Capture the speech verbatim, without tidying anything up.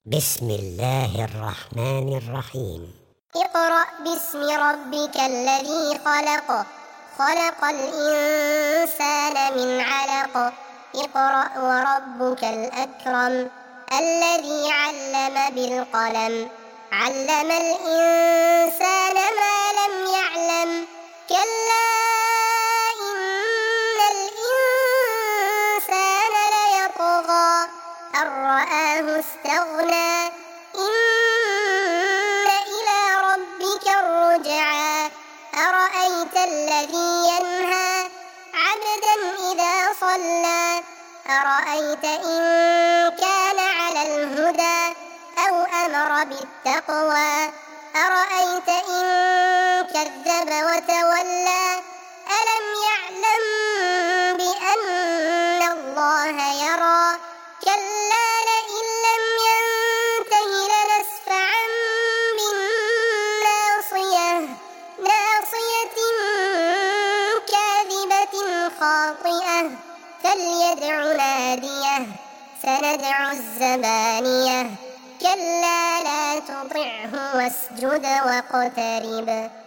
بسم الله الرحمن الرحيم. اقرأ باسم ربك الذي خلق خلق الإنسان من علق اقرأ وربك الأكرم الذي علم بالقلم علم الإنسان ما لم يعلم كلا إن الإنسان ليطغى أن رآه استغنى إن إلى ربك الرجعى أرأيت الذي ينهى عبدا إذا صلى أرأيت إن كان على الهدى أو أمر بالتقوى أرأيت إن كذب وتولى ألم يعلم بأن الله يرى كلا لئن لم ينته لنسفعا بالناصية ناصية كاذبة خاطئة فليدع ناديه سندع الزبانية كلا لا تطعه واسجد واقترب